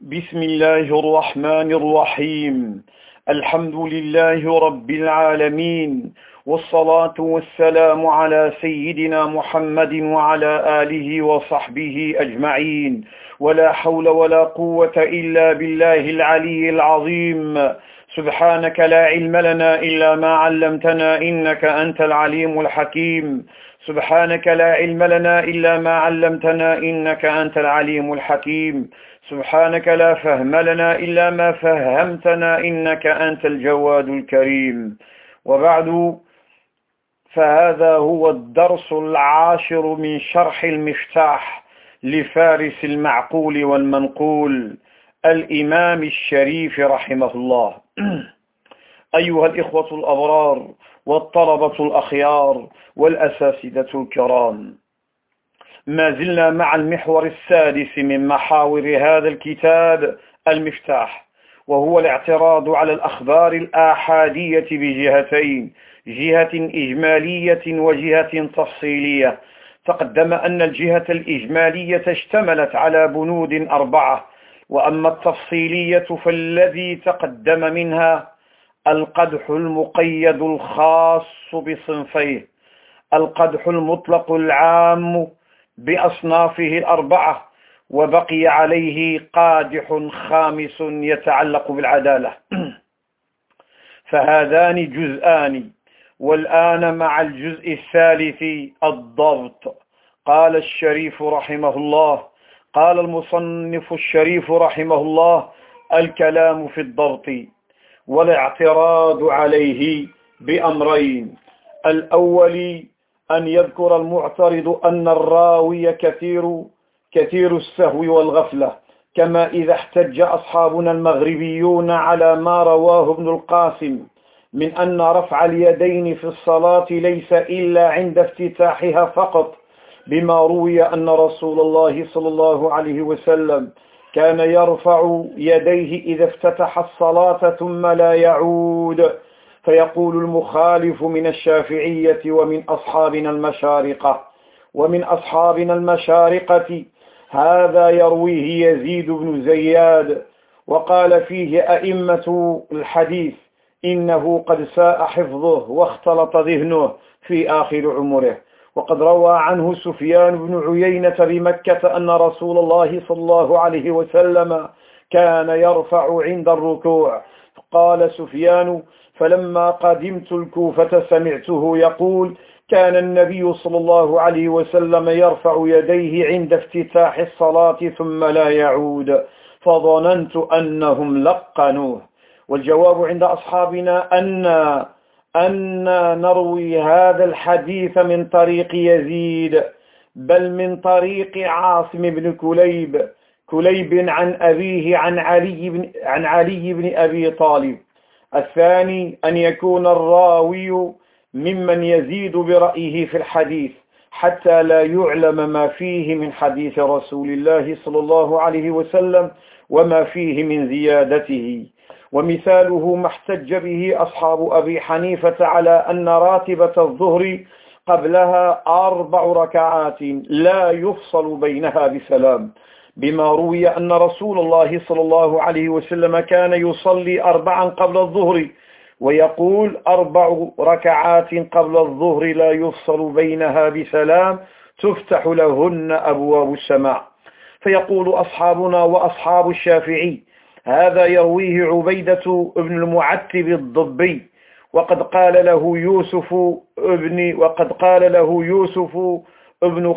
بسم الله الرحمن الرحيم. الحمد لله رب العالمين، والصلاة والسلام على سيدنا محمد وعلى آله وصحبه أجمعين، ولا حول ولا قوة إلا بالله العلي العظيم. سبحانك لا علم لنا إلا ما علمتنا إنك أنت العليم الحكيم. سبحانك لا علم لنا إلا ما علمتنا إنك أنت العليم الحكيم. سبحانك لا فهم لنا إلا ما فهمتنا إنك أنت الجواد الكريم. وبعد، فهذا هو الدرس العاشر من شرح المفتاح لفارس المعقول والمنقول الإمام الشريف رحمه الله. أيها الإخوة الأبرار والطلبة الأخيار والأساتذة الكرام، ما زلنا مع المحور السادس من محاور هذا الكتاب المفتاح، وهو الاعتراض على الأخبار الآحادية بجهتين: جهة إجمالية وجهة تفصيلية. تقدم أن الجهة الإجمالية اشتملت على بنود 4، وأما التفصيلية فالذي تقدم منها القدح المقيد الخاص بصنفيه: القدح المطلق العام بأصنافه 4، وبقي عليه قادح خامس يتعلق بالعدالة. فهذان جزءان، والآن مع الجزء الثالث الضبط. قال الشريف رحمه الله، قال المصنف الشريف رحمه الله: الكلام في الضبط والاعتراض عليه بأمرين: الأول أن يذكر المعترض أن الراوي كثير السهو والغفلة، كما إذا احتج أصحابنا المغربيون على ما رواه ابن القاسم من أن رفع اليدين في الصلاة ليس إلا عند افتتاحها فقط، بما روي أن رسول الله صلى الله عليه وسلم كان يرفع يديه إذا افتتح الصلاة ثم لا يعود. فيقول المخالف من الشافعية ومن أصحابنا المشارقة هذا يرويه يزيد بن زياد، وقال فيه أئمة الحديث إنه قد ساء حفظه واختلط ذهنه في آخر عمره. وقد روى عنه سفيان بن عيينة بمكة أن رسول الله صلى الله عليه وسلم كان يرفع عند الركوع. قال سفيان: فلما قدمت الكوفة سمعته يقول: كان النبي صلى الله عليه وسلم يرفع يديه عند افتتاح الصلاة ثم لا يعود، فظننت أنهم لقنوه. والجواب عند أصحابنا أن نروي هذا الحديث من طريق يزيد، بل من طريق عاصم بن كليب عن أبيه عن علي بن أبي طالب. الثاني أن يكون الراوي ممن يزيد برأيه في الحديث حتى لا يعلم ما فيه من حديث رسول الله صلى الله عليه وسلم وما فيه من زيادته. ومثاله ما احتج به أصحاب أبي حنيفة على أن راتبة الظهر قبلها 4 ركعات لا يفصل بينها بسلام، بما روي أن رسول الله صلى الله عليه وسلم كان يصلي 4 قبل الظهر، ويقول 4 ركعات قبل الظهر لا يفصل بينها بسلام تفتح لهن أبواب السماء. فيقول أصحابنا وأصحاب الشافعي: هذا يرويه عبيدة بن المعتب الضبي، وقد قال له يوسف ابن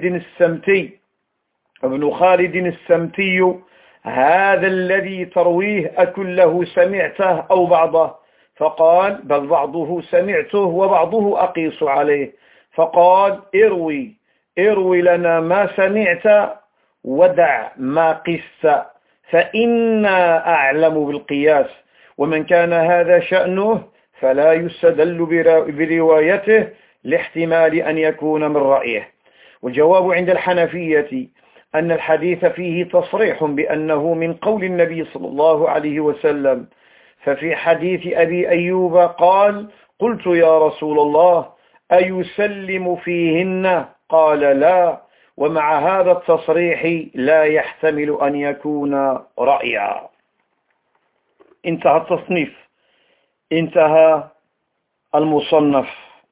خالد السمتي: هذا الذي ترويه أكله سمعته أو بعضه؟ فقال: بل بعضه سمعته وبعضه أقيس عليه. فقال: اروي لنا ما سمعت ودع ما قست، فإنا أعلم بالقياس، ومن كان هذا شأنه فلا يستدل بروايته لاحتمال أن يكون من رأيه. والجواب عند الحنفية أن الحديث فيه تصريح بأنه من قول النبي صلى الله عليه وسلم. ففي حديث أبي أيوب قال: قلت يا رسول الله أيسلم فيهن؟ قال: لا. ومع هذا التصريح لا يحتمل أن يكون رأيا. انتهى التصنيف، انتهى المصنف.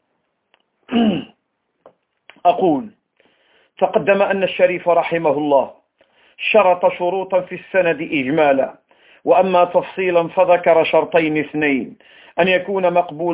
أقول: تقدم أن الشريف رحمه الله شرط شروطا في السند إجمالا، وأما تفصيلا فذكر شرطين اثنين: أن يكون مقبول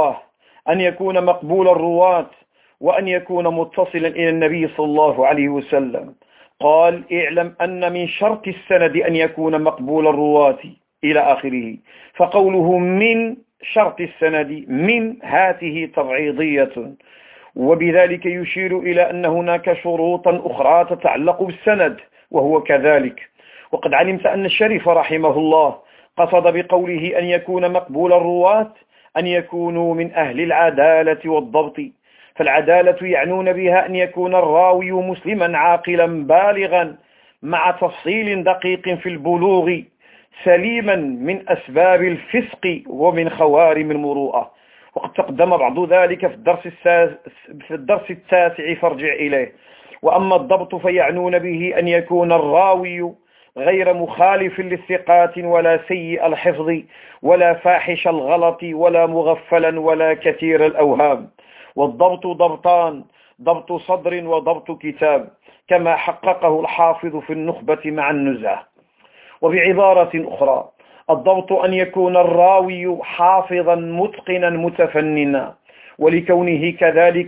الرواة، وأن يكون متصلا إلى النبي صلى الله عليه وسلم. قال: اعلم أن من شرط السند أن يكون مقبول الرواة إلى آخره. فقوله من شرط السند من هاته تبعيضية، وبذلك يشير إلى أن هناك شروطا أخرى تتعلق بالسند، وهو كذلك. وقد علمت أن الشريف رحمه الله قصد بقوله أن يكون مقبول الرواة أن يكونوا من أهل العدالة والضبط. فالعدالة يعنون بها أن يكون الراوي مسلما عاقلا بالغا مع تفصيل دقيق في البلوغ، سليما من أسباب الفسق ومن خوارم المروءة. وقد تقدم بعض ذلك في الدرس التاسع فارجع إليه. وأما الضبط فيعنون به أن يكون الراوي غير مخالف للثقات، ولا سيء الحفظ، ولا فاحش الغلط، ولا مغفلا، ولا كثير الأوهام. والضبط ضبطان: ضبط صدر وضبط كتاب، كما حققه الحافظ في النخبة مع النزهة. وبعبارة أخرى: الضبط أن يكون الراوي حافظا متقنا متفننا، ولكونه كذلك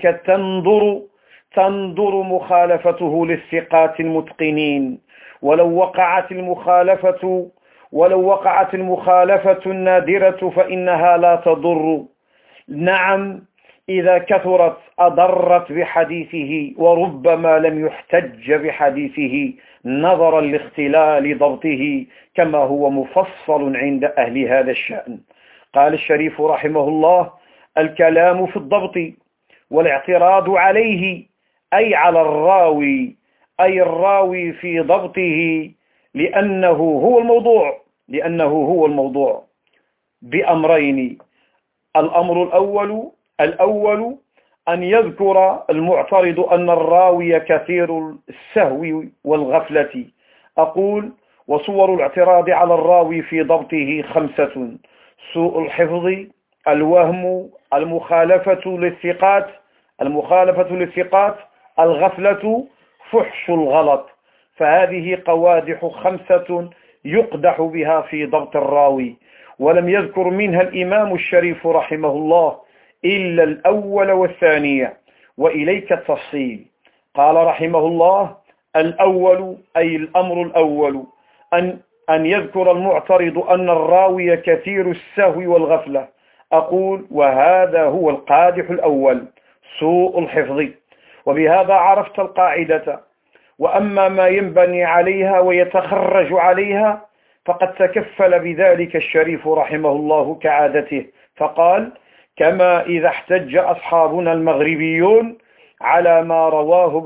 تنظر مخالفته للثقات المتقنين، ولو وقعت المخالفة النادرة فإنها لا تضر. نعم، إذا كثرت أضرت بحديثه، وربما لم يحتج بحديثه نظرا لاختلال ضبطه، كما هو مفصل عند أهل هذا الشأن. قال الشريف رحمه الله: الكلام في الضبط والاعتراض عليه، أي على الراوي، أي الراوي في ضبطه، لأنه هو الموضوع بأمرين: الأمر الأول أن يذكر المعترض أن الراوي كثير السهو والغفلة. أقول: وصور الاعتراض على الراوي في ضبطه 5: سوء الحفظ، الوهم، المخالفة للثقات، الغفلة، فحش الغلط. فهذه قوادح 5 يقدح بها في ضبط الراوي، ولم يذكر منها الإمام الشريف رحمه الله إلا الأول والثانية، وإليك التفصيل. قال رحمه الله: الأول، أي الأمر الأول، أن يذكر المعترض أن الراوي كثير السهو والغفلة. أقول: وهذا هو القادح الأول، سوء الحفظ. وبهذا عرفت القاعدة. وأما ما ينبني عليها ويتخرج عليها فقد تكفل بذلك الشريف رحمه الله كعادته، فقال: كما إذا احتج أصحابنا المغربيون على ما رواه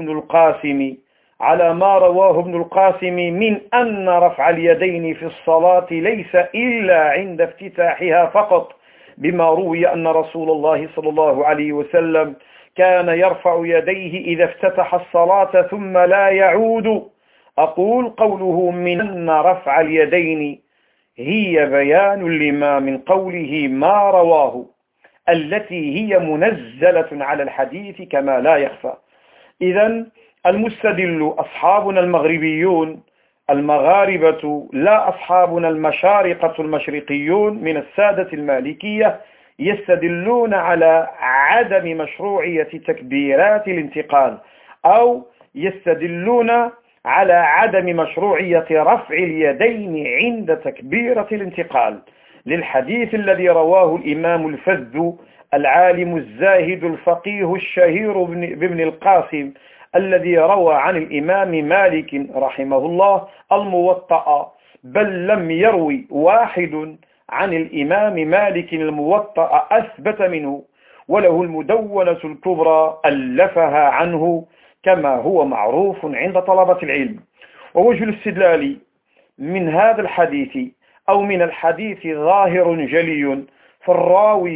ابن القاسم من أن رفع اليدين في الصلاة ليس إلا عند افتتاحها فقط، بما روي أن رسول الله صلى الله عليه وسلم كان يرفع يديه إذا افتتح الصلاة ثم لا يعود. أقول: قوله من أن رفع اليدين هي بيان لما من قوله ما رواه، التي هي منزلة على الحديث كما لا يخفى. إذن المستدل أصحابنا المغربيون المغاربة، لا أصحابنا المشارقة المشرقيون من السادة المالكية، يستدلون على عدم مشروعية تكبيرات الانتقال، أو يستدلون على عدم مشروعية رفع اليدين عند تكبيرة الانتقال، للحديث الذي رواه الإمام الفذ العالم الزاهد الفقيه الشهير بابن القاسم، الذي روى عن الإمام مالك رحمه الله الموطأ، بل لم يروي واحد عن الإمام مالك الموطأ أثبت منه، وله المدونة الكبرى ألفها عنه، كما هو معروف عند طلبة العلم. ووجه الاستدلال من هذا الحديث أو من الحديث ظاهر جلي،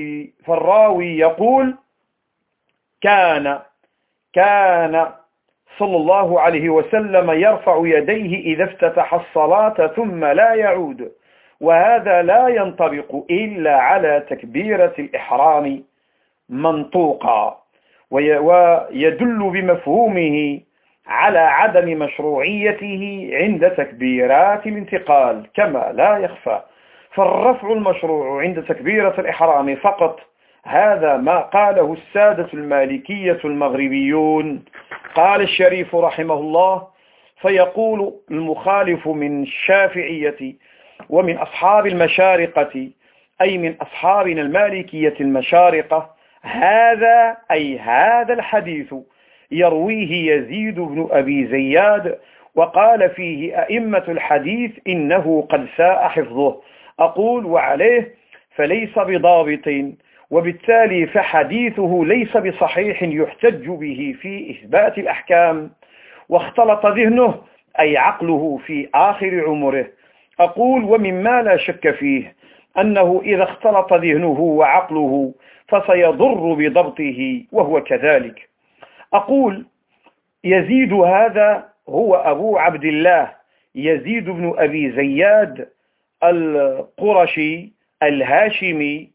فالراوي يقول: كان صلى الله عليه وسلم يرفع يديه إذا افتتح الصلاة ثم لا يعود، وهذا لا ينطبق إلا على تكبيرة الإحرام منطوقا، ويدل بمفهومه على عدم مشروعيته عند تكبيرات الانتقال كما لا يخفى، فالرفع المشروع عند تكبيرة الإحرام فقط. هذا ما قاله السادة المالكية المغربيون. قال الشريف رحمه الله: فيقول المخالف من الشافعية ومن أصحاب المشارقة، أي من أصحابنا المالكية المشارقة، هذا أي هذا الحديث يرويه يزيد بن أبي زياد، وقال فيه أئمة الحديث إنه قد ساء حفظه. أقول وعليه فليس بضابط، وبالتالي فحديثه ليس بصحيح يحتج به في إثبات الأحكام، واختلط ذهنه أي عقله في آخر عمره. أقول ومما لا شك فيه أنه إذا اختلط ذهنه وعقله فسيضر بضبطه، وهو كذلك. أقول يزيد هذا هو أبو عبد الله يزيد بن أبي زياد القرشي الهاشمي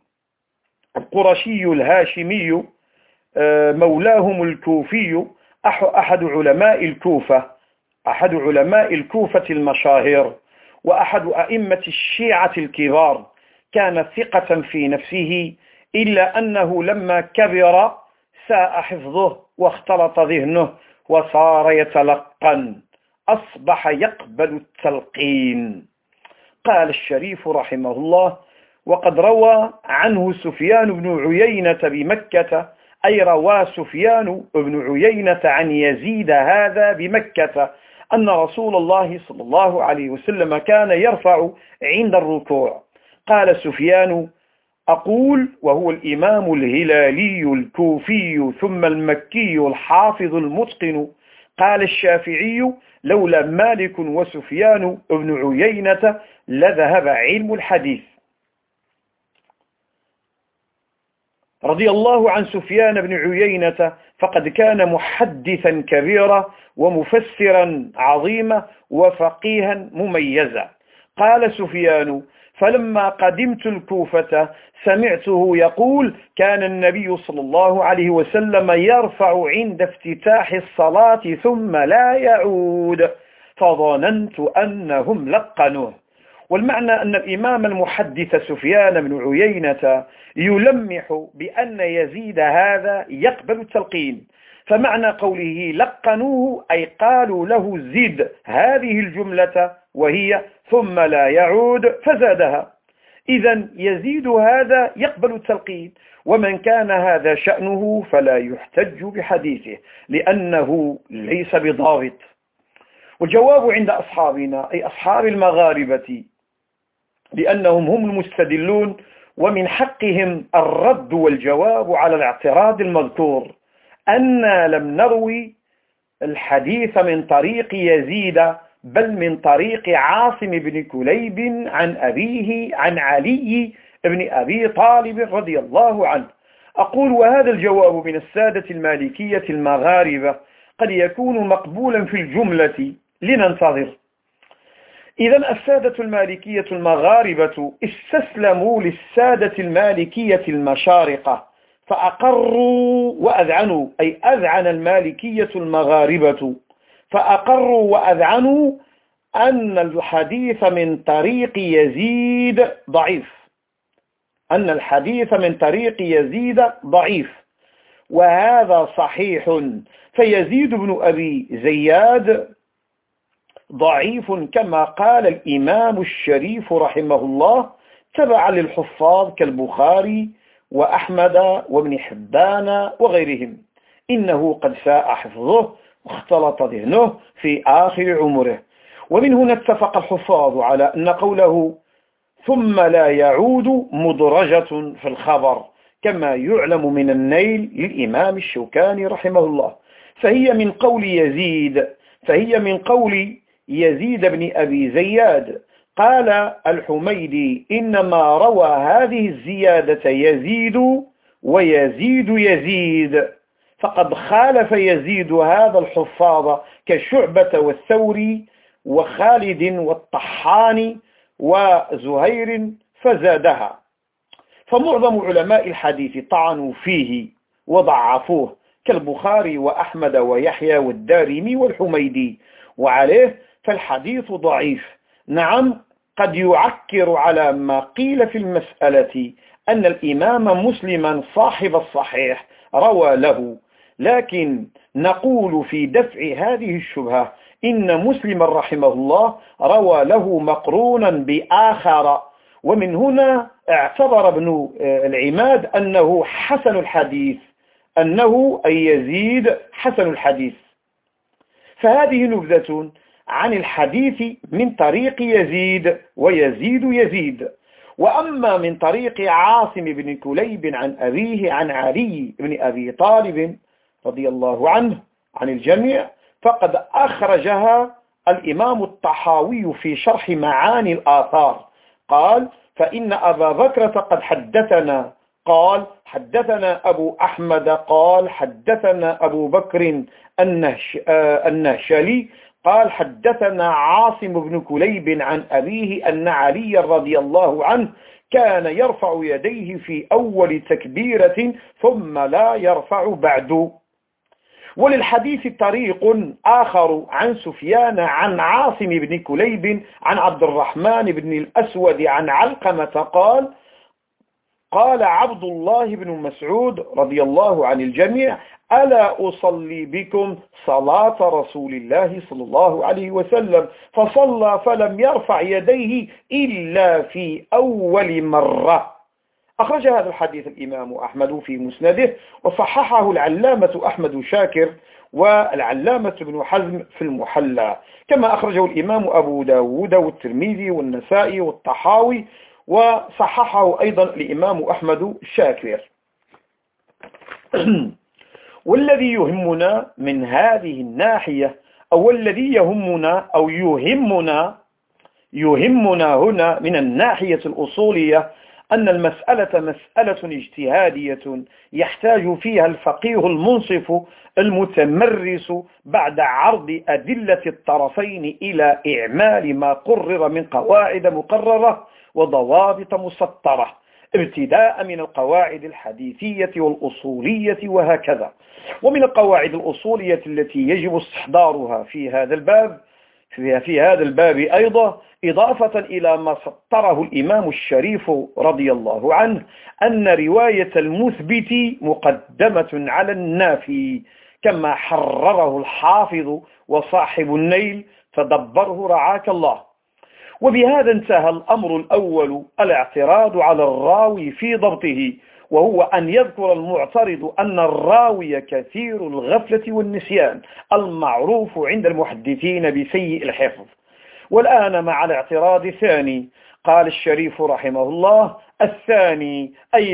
مولاهم الكوفي، أحد علماء الكوفة المشاهير، وأحد أئمة الشيعة الكبار. كان ثقة في نفسه، إلا أنه لما كبر ساء حفظه واختلط ذهنه وصار يتلقن، أصبح يقبل التلقين. قال الشريف رحمه الله: وقد روى عنه سفيان بن عيينة بمكة، أي روى سفيان بن عيينة عن يزيد هذا بمكة أن رسول الله صلى الله عليه وسلم كان يرفع عند الركوع. قال سفيان: أقول وهو الإمام الهلالي الكوفي ثم المكي الحافظ المتقن. قال الشافعي: لولا مالك وسفيان بن عيينة لذهب علم الحديث. رضي الله عن سفيان بن عيينة، فقد كان محدثا كبيرا ومفسرا عظيما وفقيها مميزا. قال سفيان: فلما قدمت الكوفة سمعته يقول: كان النبي صلى الله عليه وسلم يرفع عند افتتاح الصلاة ثم لا يعود، فظننت أنهم لقنوه. والمعنى أن الإمام المحدث سفيان بن عيينة يلمح بأن يزيد هذا يقبل التلقين، فمعنى قوله لقنوه أي قالوا له زد هذه الجملة وهي ثم لا يعود، فزادها. إذن يزيد هذا يقبل التلقين، ومن كان هذا شأنه فلا يحتج بحديثه لأنه ليس بضابط. والجواب عند أصحابنا أي أصحاب المغاربة، لأنهم هم المستدلون، ومن حقهم الرد والجواب على الاعتراض المذكور، أن لم نروي الحديث من طريق يزيد، بل من طريق عاصم بن كليب عن أبيه عن علي بن أبي طالب رضي الله عنه. أقول وهذا الجواب من السادة المالكية المغاربة قد يكون مقبولا في الجملة، لننتظر. إذن السادة المالكية المغاربة استسلموا للسادة المالكية المشارقة فأقروا وأذعنوا، أي أذعن المالكية المغاربة فأقروا وأذعنوا أن الحديث من طريق يزيد ضعيف، أن الحديث من طريق يزيد ضعيف، وهذا صحيح. فيزيد بن أبي زياد ضعيف كما قال الإمام الشريف رحمه الله، تبعا للحفاظ كالبخاري وأحمد وابن حبان وغيرهم، إنه قد ساء حفظه واختلط ذهنه في آخر عمره. ومن هنا اتفق الحفاظ على أن قوله ثم لا يعود مدرجة في الخبر، كما يعلم من النيل للإمام الشوكاني رحمه الله، فهي من قول يزيد بن أبي زياد. قال الحميدي: إنما روى هذه الزيادة يزيد ويزيد يزيد، فقد خالف يزيد هذا الحفاظ كشعبة والثوري وخالد والطحان وزهير فزادها. فمعظم علماء الحديث طعنوا فيه وضعفوه كالبخاري وأحمد ويحيى والدارمي والحميدي، وعليه فالحديث ضعيف. نعم، قد يعكر على ما قيل في المسألة أن الإمام مسلما صاحب الصحيح روى له، لكن نقول في دفع هذه الشبهة إن مسلم رحمه الله روى له مقرونا بآخر، ومن هنا اعتبر ابن العماد أنه حسن الحديث، أنه أي يزيد حسن الحديث. فهذه نبذة عن الحديث من طريق يزيد ويزيد يزيد. وأما من طريق عاصم بن كليب عن أبيه عن علي بن أبي طالب رضي الله عنه عن الجميع، فقد أخرجها الإمام الطحاوي في شرح معاني الآثار. قال: فإن أبا بكرة قد حدثنا، قال: حدثنا أبو أحمد، قال: حدثنا أبو بكر النهشلي، قال: حدثنا عاصم بن كليب عن أبيه أن علي رضي الله عنه كان يرفع يديه في أول تكبيرة ثم لا يرفع بعد. وللحديث طريق آخر عن سفيان عن عاصم بن كليب عن عبد الرحمن بن الأسود عن علقمة قال: قال عبد الله بن مسعود رضي الله عن الجميع: ألا أصلي بكم صلاة رسول الله صلى الله عليه وسلم؟ فصلى فلم يرفع يديه إلا في أول مرة. أخرج هذا الحديث الإمام أحمد في مسنده، وصححه العلامة أحمد شاكر والعلامة ابن حزم في المحلى، كما أخرجه الإمام أبو داود والترمذي والنسائي والطحاوي، وصححه أيضا الإمام أحمد شاكر. والذي يهمنا من هذه الناحية، أو الذي يهمنا أو يهمنا هنا من الناحية الأصولية، أن المسألة مسألة اجتهادية يحتاج فيها الفقيه المنصف المتمرس بعد عرض أدلة الطرفين إلى إعمال ما قرر من قواعد مقررة وضوابط مسطرة، ابتداء من القواعد الحديثية والأصولية وهكذا. ومن القواعد الأصولية التي يجب استحضارها في هذا الباب أيضا، إضافة إلى ما سطره الإمام الشريف رضي الله عنه، أن رواية المثبت مقدمة على النافي، كما حرره الحافظ وصاحب النيل، فدبره رعاك الله. وبهذا انتهى الأمر الأول، الاعتراض على الراوي في ضبطه، وهو أن يذكر المعترض أن الراوي كثير الغفلة والنسيان المعروف عند المحدثين بسيء الحفظ. والآن مع الاعتراض الثاني، قال الشريف رحمه الله: الثاني أي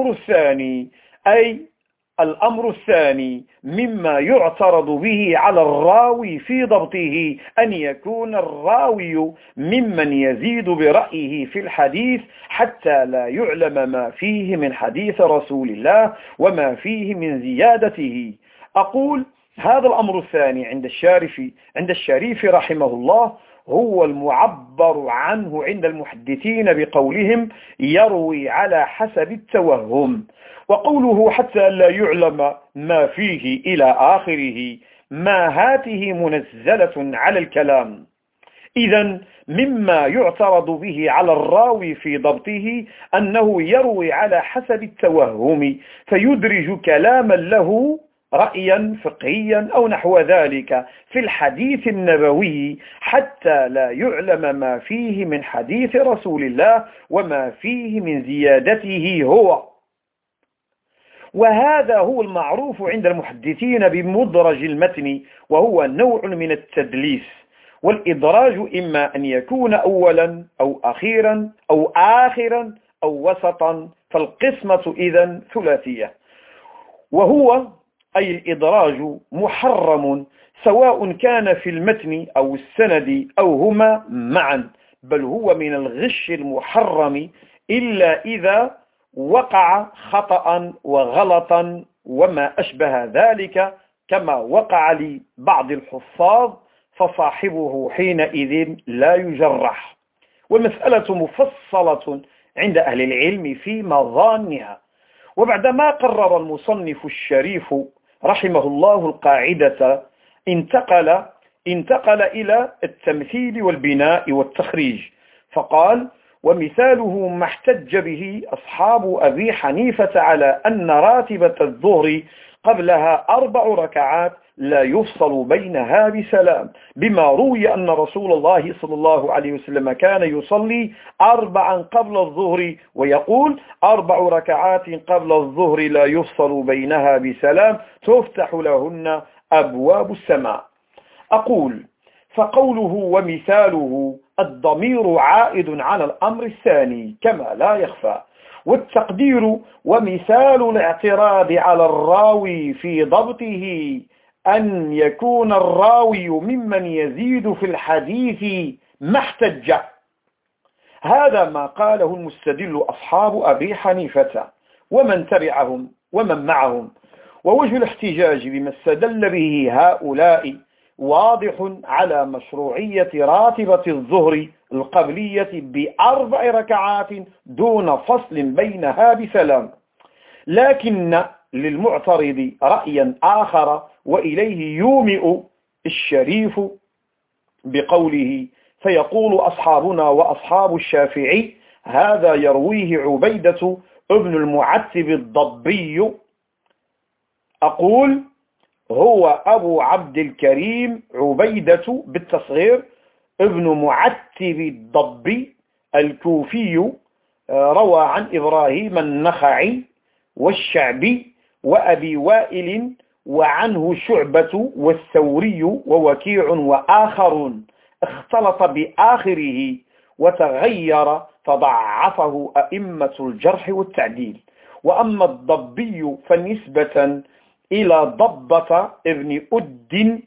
الأمر الثاني مما يعترض به على الراوي في ضبطه أن يكون الراوي ممن يزيد برأيه في الحديث حتى لا يعلم ما فيه من حديث رسول الله وما فيه من زيادته. أقول: هذا الأمر الثاني عند الشريف رحمه الله هو المعبر عنه عند المحدثين بقولهم يروي على حسب التوهم. وقوله حتى لا يعلم ما فيه إلى آخره، ما هاته منزلة على الكلام. إذن مما يعترض به على الراوي في ضبطه أنه يروي على حسب التوهم، فيدرج كلاما له رأيا فقهيا أو نحو ذلك في الحديث النبوي حتى لا يعلم ما فيه من حديث رسول الله وما فيه من زيادته هو. وهذا هو المعروف عند المحدثين بمدرج المتن، وهو نوع من التدليس. والإدراج إما أن يكون أولا أو أخيرا أو آخرا أو وسطا، فالقسمة إذن ثلاثية. وهو أي الإدراج محرم، سواء كان في المتن أو السند أو هما معا، بل هو من الغش المحرم إلا إذا وقع خطأ وغلطا وما أشبه ذلك كما وقع لبعض الحفاظ، فصاحبه حينئذ لا يجرح. والمسألة مفصلة عند أهل العلم في مظانها. وبعدما قرر المصنف الشريف رحمه الله القاعدة، انتقل إلى التمثيل والبناء والتخريج، فقال: ومثاله ما احتج به أصحاب أبي حنيفة على أن راتبة الظهر قبلها 4 ركعات لا يفصل بينها بسلام، بما روي أن رسول الله صلى الله عليه وسلم كان يصلي 4 قبل الظهر ويقول: 4 ركعات قبل الظهر لا يفصل بينها بسلام تفتح لهن أبواب السماء. أقول: فقوله ومثاله الضمير عائد على الأمر الثاني كما لا يخفى، والتقدير ومثال الاعتراض على الراوي في ضبطه أن يكون الراوي ممن يزيد في الحديث ما احتج. هذا ما قاله المستدل أصحاب أبي حنيفة ومن تبعهم ومن معهم. ووجه الاحتجاج بما استدل به هؤلاء واضح على مشروعية راتبة الظهر القبلية ب4 ركعات دون فصل بينها بسلام. لكن للمعترض رأيا آخر، وإليه يومئ الشريف بقوله: فيقول أصحابنا وأصحاب الشافعي هذا يرويه عبيدة ابن المعتب الضبي. أقول: هو أبو عبد الكريم عبيدة بالتصغير ابن معتب الضبي الكوفي، روى عن إبراهيم النخعي والشعبي وأبي وائل، وعنه شعبة والثوري ووكيع وآخرون، اختلط بآخره وتغير فضعفه أئمة الجرح والتعديل. وأما الضبي فنسبة إلى ضبة ابن أد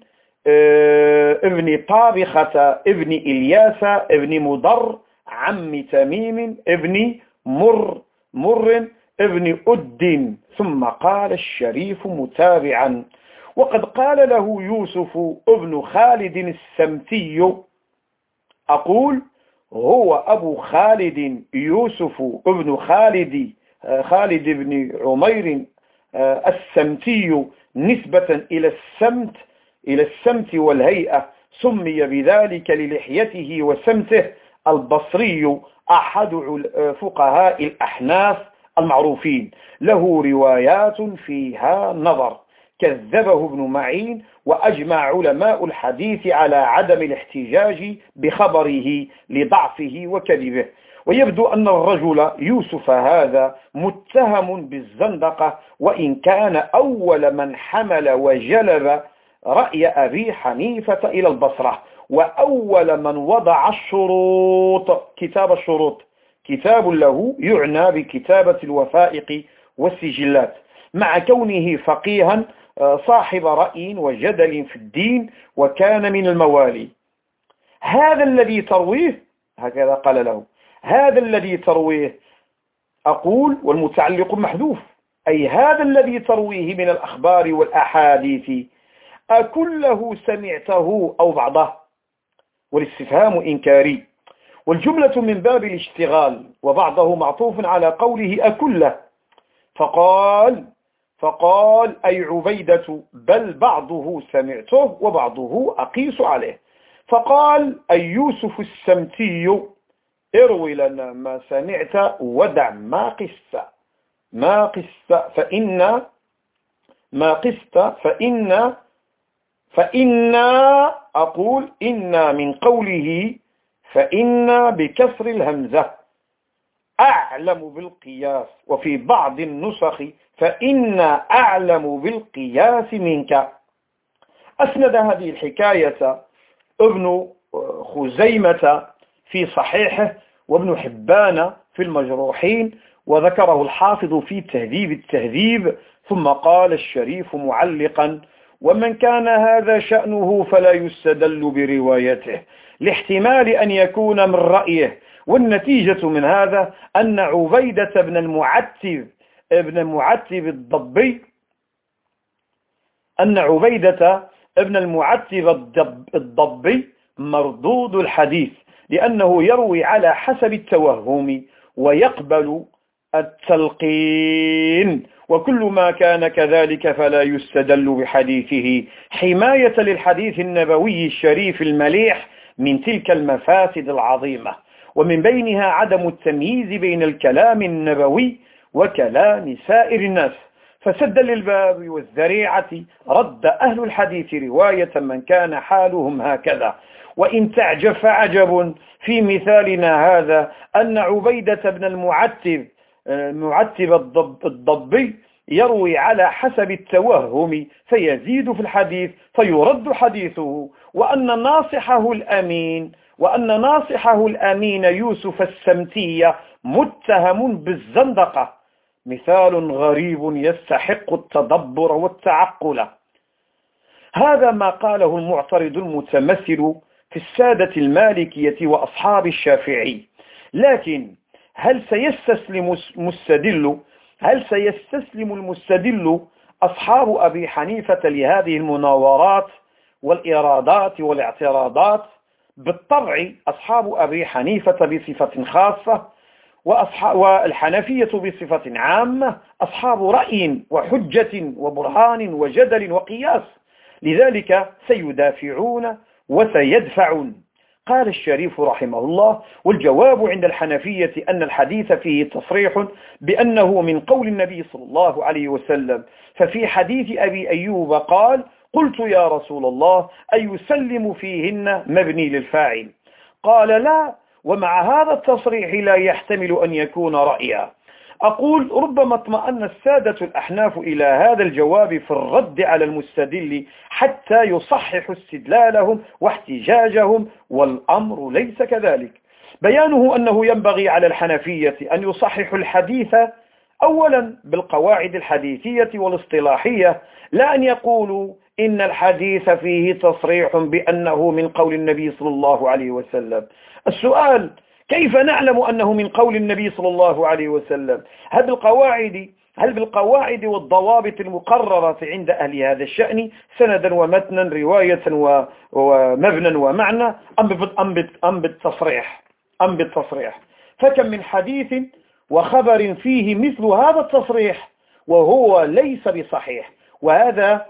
ابن طابخة ابن إلياس ابن مضر عم تميم ابن مر ابن أد. ثم قال الشريف متابعا: وقد قال له يوسف ابن خالد السمتي. أقول: هو أبو خالد يوسف ابن خالد بن عمير السمتي نسبة إلى السمت والهيئة، سمي بذلك للحيته وسمته، البصري أحد فقهاء الأحناف المعروفين، له روايات فيها نظر، كذبه ابن معين، وأجمع علماء الحديث على عدم الاحتجاج بخبره لضعفه وكذبه. ويبدو أن الرجل يوسف هذا متهم بالزندقة، وإن كان أول من حمل وجلب رأي أبي حنيفة إلى البصرة، وأول من وضع الشروط، كتاب الشروط، كتاب له يعنى بكتابة الوثائق والسجلات، مع كونه فقيها صاحب رأي وجدل في الدين، وكان من الموالي. هذا الذي ترويه، هكذا قال له، هذا الذي ترويه، أقول والمتعلق محذوف، أي هذا الذي ترويه من الأخبار والأحاديث أكله سمعته أو بعضه؟ والاستفهام إنكاري، والجملة من باب الاشتغال، وبعضه معطوف على قوله أكله. فقال أي عبيدة، بل بعضه سمعته وبعضه أقيس عليه. فقال أي يوسف السمتي، اروي لنا ما سمعت ودع ما قست، فإنا أقول إنا من قوله فإنا بكسر الهمزة أعلم بالقياس، وفي بعض النسخ فإنا أعلم بالقياس منك. أسند هذه الحكاية ابن خزيمة في صحيحه، وابن حبان في المجروحين، وذكره الحافظ في تهذيب التهذيب. ثم قال الشريف معلقا: ومن كان هذا شأنه فلا يستدل بروايته، لاحتمال أن يكون من رأيه. والنتيجة من هذا أن عبيدة بن المعتب الضبي أن عبيدة ابن المعتب الضبي مردود الحديث، لأنه يروي على حسب التوهم ويقبل التلقين، وكل ما كان كذلك فلا يستدل بحديثه، حماية للحديث النبوي الشريف المليح من تلك المفاسد العظيمة، ومن بينها عدم التمييز بين الكلام النبوي وكلام سائر الناس. فسدا للباب والذريعة رد أهل الحديث رواية من كان حالهم هكذا. وإن تعجب فعجب في مثالنا هذا أن عبيدة بن المعتب الضبي يروي على حسب التوهم فيزيد في الحديث فيرد حديثه، وأن ناصحه الأمين يوسف السمتي متهم بالزندقة. مثال غريب يستحق التدبر والتعقل. هذا ما قاله المعترض المتمثل في السادة المالكية وأصحاب الشافعي. لكن هل سيستسلم المستدل أصحاب أبي حنيفة لهذه المناورات والإرادات والاعتراضات؟ بالطبع أصحاب أبي حنيفة بصفة خاصة والحنفية بصفة عامة أصحاب رأي وحجة وبرهان وجدل وقياس، لذلك سيدافعون وسيدفعون. قال الشريف رحمه الله: والجواب عند الحنفية أن الحديث فيه تصريح بأنه من قول النبي صلى الله عليه وسلم، ففي حديث أبي أيوب قال: قلت يا رسول الله أيسلم فيهن مبني للفاعل؟ قال: لا، ومع هذا التصريح لا يحتمل أن يكون رأيا. أقول: ربما اطمأن السادة الأحناف إلى هذا الجواب في الرد على المستدل حتى يصححوا استدلالهم واحتجاجهم، والأمر ليس كذلك. بيانه أنه ينبغي على الحنفية أن يصححوا الحديث أولا بالقواعد الحديثية والاصطلاحية، لا أن يقولوا إن الحديث فيه تصريح بأنه من قول النبي صلى الله عليه وسلم. السؤال: كيف نعلم أنه من قول النبي صلى الله عليه وسلم؟ هل بالقواعد والضوابط المقررة عند أهل هذا الشأن سندا ومتنا رواية ومبنى ومعنى، أم بالتصريح؟ فكم من حديث وخبر فيه مثل هذا التصريح وهو ليس بصحيح، وهذا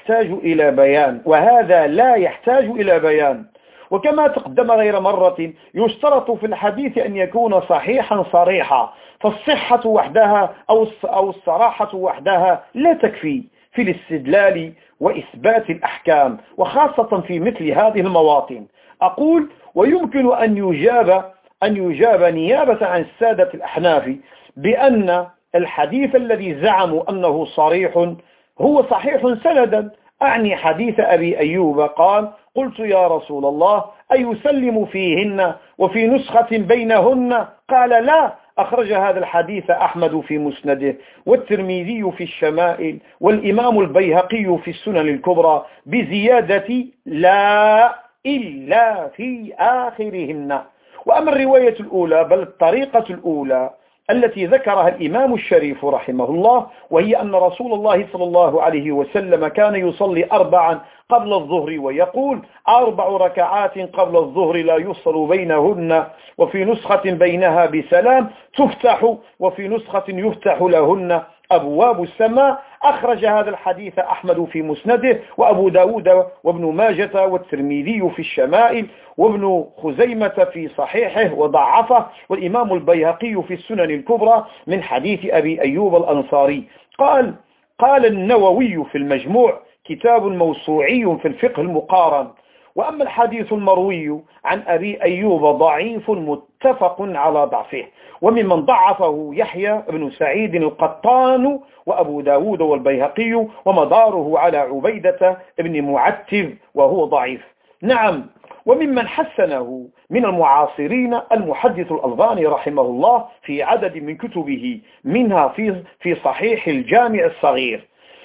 لا يحتاج إلى بيان. وكما تقدم غير مرة، يشترط في الحديث أن يكون صحيحا صريحا، فالصحة وحدها أو الصراحة وحدها لا تكفي في الاستدلال وإثبات الأحكام، وخاصة في مثل هذه المواطن. أقول: ويمكن أن يجاب نيابة عن السادة الأحناف بأن الحديث الذي زعموا أنه صريح هو صحيح سندا، أعني حديث أبي أيوب قال: قلت يا رسول الله أيسلم فيهن وفي نسخة بينهن؟ قال: لا. أخرج هذا الحديث أحمد في مسنده، والترمذي في الشمائل، والإمام البيهقي في السنن الكبرى بزيادة لا إلا في آخرهن. وأما الرواية الأولى بل الطريقة الأولى التي ذكرها الإمام الشريف رحمه الله، وهي أن رسول الله صلى الله عليه وسلم كان يصلي 4 قبل الظهر، ويقول 4 ركعات قبل الظهر لا يفصل بينهن، وفي نسخة بينها بسلام تفتح، وفي نسخة يفتح لهن أبواب السماء. أخرج هذا الحديث أحمد في مسنده، وأبو داود وابن ماجة والترمذي في الشمائل، وابن خزيمة في صحيحه وضعفه، والإمام البيهقي في السنن الكبرى من حديث أبي أيوب الأنصاري. قال النووي في المجموع: كتاب موسوعي في الفقه المقارن. وأما الحديث المروي عن أبي أيوب ضعيف متفق على ضعفه، وممن ضعفه يحيى بن سعيد القطان وأبو داود والبيهقي، ومداره على عبيدة بن معتب وهو ضعيف. نعم، وممن حسنه من المعاصرين المحدث الألباني رحمه الله في عدد من كتبه، منها في صحيح الجامع الصغير.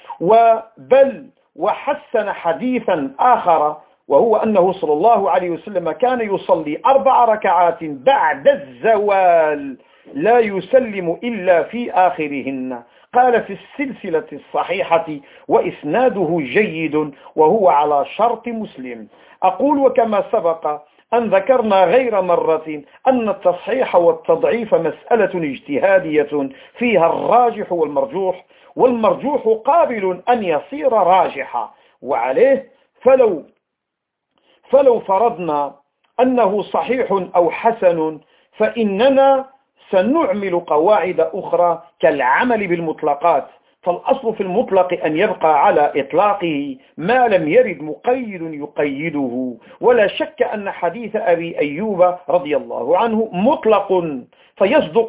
وحسن حديثا آخر، وهو أنه صلى الله عليه وسلم كان يصلي 4 ركعات بعد الزوال لا يسلم إلا في آخرهن. قال في السلسلة الصحيحة وإسناده جيد وهو على شرط مسلم. أقول وكما سبق أن ذكرنا غير مرة أن التصحيح والتضعيف مسألة اجتهادية فيها الراجح والمرجوح، والمرجوح قابل أن يصير راجحا، وعليه فلو فرضنا أنه صحيح أو حسن فإننا سنعمل قواعد أخرى كالعمل بالمطلقات، فالأصل في المطلق أن يبقى على إطلاقه ما لم يرد مقيد يقيده. ولا شك أن حديث أبي أيوب رضي الله عنه مطلق، فيصدق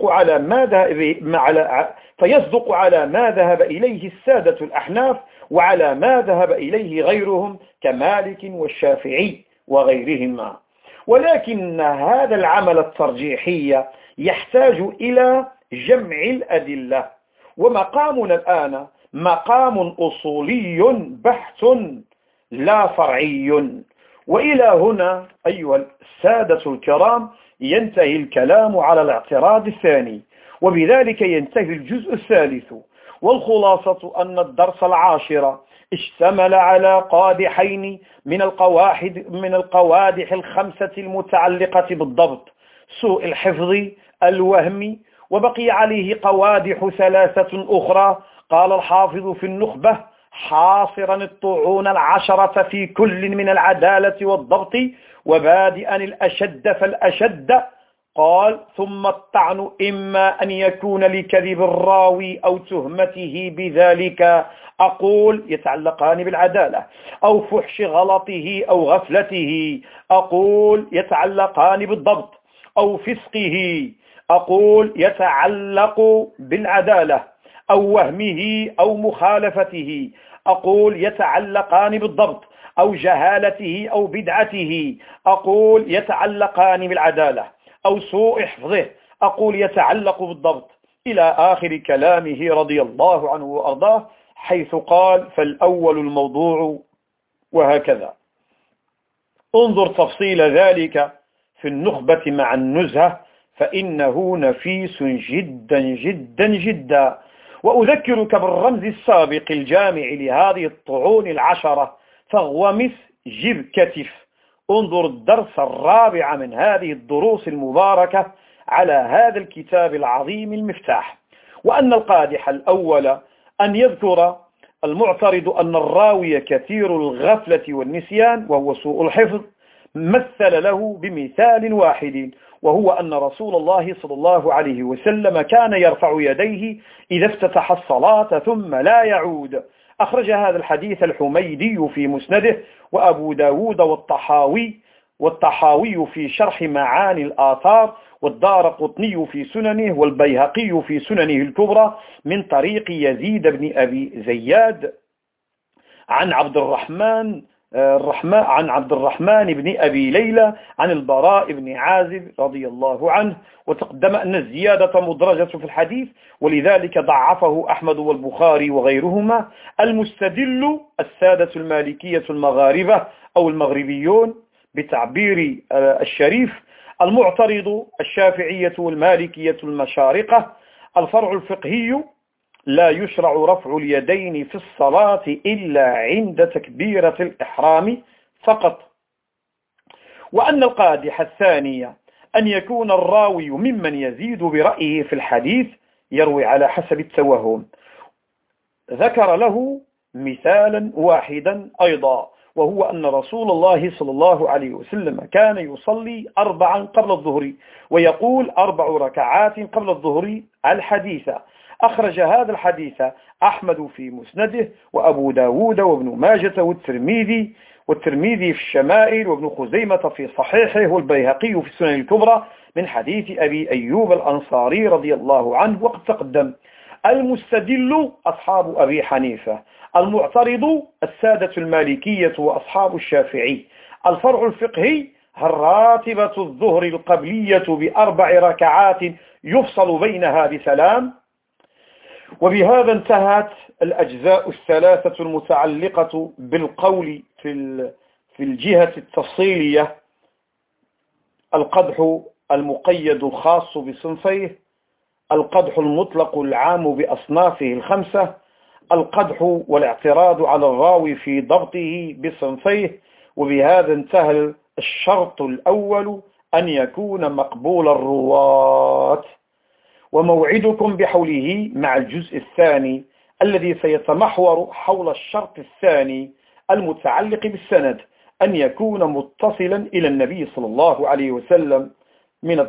على ما ذهب إليه السادة الأحناف وعلى ما ذهب إليه غيرهم كمالك والشافعي وغيرهما. ولكن هذا العمل الترجيحي يحتاج إلى جمع الأدلة، ومقامنا الآن مقام أصولي بحت لا فرعي. وإلى هنا أيها السادة الكرام ينتهي الكلام على الاعتراض الثاني، وبذلك ينتهي الجزء الثالث. والخلاصة أن الدرس العاشر اشتمل على قادحين من القوادح الخمسة المتعلقة بالضبط: سوء الحفظ، الوهم، وبقي عليه قوادح ثلاثة أخرى. قال الحافظ في النخبة حاصرا الطعون 10 في كل من العدالة والضبط وبادئا الأشد فالأشد. قال: ثم الطعن إما أن يكون لكذب الراوي أو تهمته بذلك، أقول يتعلقان بالعدالة، أو فحش غلطه أو غفلته، أقول يتعلقان بالضبط، أو فسقه، أقول يتعلق بالعدالة، أو وهمه أو مخالفته، أقول يتعلقان بالضبط، أو جهالته أو بدعته، أقول يتعلقان بالعدالة، أو سوء حفظه، أقول يتعلق بالضبط، إلى آخر كلامه رضي الله عنه وأرضاه، حيث قال: فالأول الموضوع. وهكذا انظر تفصيل ذلك في النخبة مع النزهة، فإنه نفيس جدا جدا جدا. وأذكرك بالرمز السابق الجامع لهذه الطعون 10، فاغومس جب كتف. انظر الدرس الرابع من هذه الدروس المباركة على هذا الكتاب العظيم المفتاح. وأن القادح الأول أن يذكر المعترض أن الراوي كثير الغفلة والنسيان وهو سوء الحفظ، مثل له بمثال واحد، وهو أن رسول الله صلى الله عليه وسلم كان يرفع يديه إذا افتتح الصلاة ثم لا يعود. أخرج هذا الحديث الحميدي في مسنده، وأبو داود والطحاوي في شرح معاني الآثار، والدارقطني في سننه، والبيهقي في سننه الكبرى من طريق يزيد بن أبي زياد عن عبد الرحمن بن أبي ليلى عن البراء بن عازب رضي الله عنه. وتقدم أن الزيادة مدرجة في الحديث، ولذلك ضعفه أحمد والبخاري وغيرهما. المستدل السادة المالكية المغاربة أو المغربيون بتعبير الشريف، المعترض الشافعية والمالكية المشارقة. الفرع الفقهي: لا يشرع رفع اليدين في الصلاة إلا عند تكبيرة الإحرام فقط. وأن القادح الثانية أن يكون الراوي ممن يزيد برأيه في الحديث، يروي على حسب التوهم. ذكر له مثالا واحدا أيضا، وهو أن رسول الله صلى الله عليه وسلم كان يصلي 4 قبل الظهر، ويقول 4 ركعات قبل الظهر الحديث. أخرج هذا الحديث أحمد في مسنده، وأبو داود وابن ماجة والترمذي في الشمائل، وابن خزيمة في صحيحه، والبيهقي في السنن الكبرى من حديث أبي أيوب الأنصاري رضي الله عنه. وقد تقدم. المستدل أصحاب أبي حنيفة، المعترض السادة المالكية وأصحاب الشافعي. الفرع الفقهي: هل راتبة الظهر القبلية ب4 ركعات يفصل بينها بسلام؟ وبهذا انتهت الأجزاء الثلاثة المتعلقة بالقول في الجهة التفصيلية: القدح المقيد الخاص بصنفيه، القدح المطلق العام بأصنافه الخمسة: القدح والاعتراض على الراوي في ضبطه بصنفيه. وبهذا انتهى الشرط الأول، أن يكون مقبول الرواة. وموعدكم بحوله مع الجزء الثاني الذي سيتمحور حول الشرط الثاني المتعلق بالسند، أن يكون متصلا إلى النبي صلى الله عليه وسلم من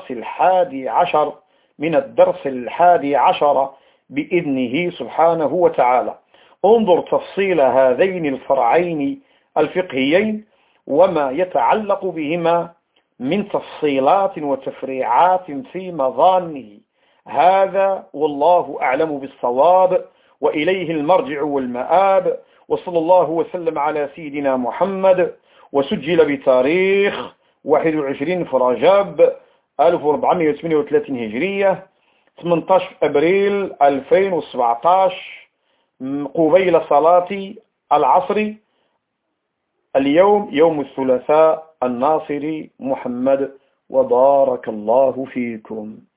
الدرس الحادي عشر بإذنه سبحانه وتعالى. انظر تفصيل هذين الفرعين الفقهيين وما يتعلق بهما من تفصيلات وتفريعات في مظانه. هذا والله أعلم بالصواب، وإليه المرجع والمآب. وصلى الله وسلم على سيدنا محمد. وسجل بتاريخ 21 رجب 1438 هجرية، 18 أبريل 2017، قبيل صلاة العصر. اليوم يوم الثلاثاء الناصري محمد، وبارك الله فيكم.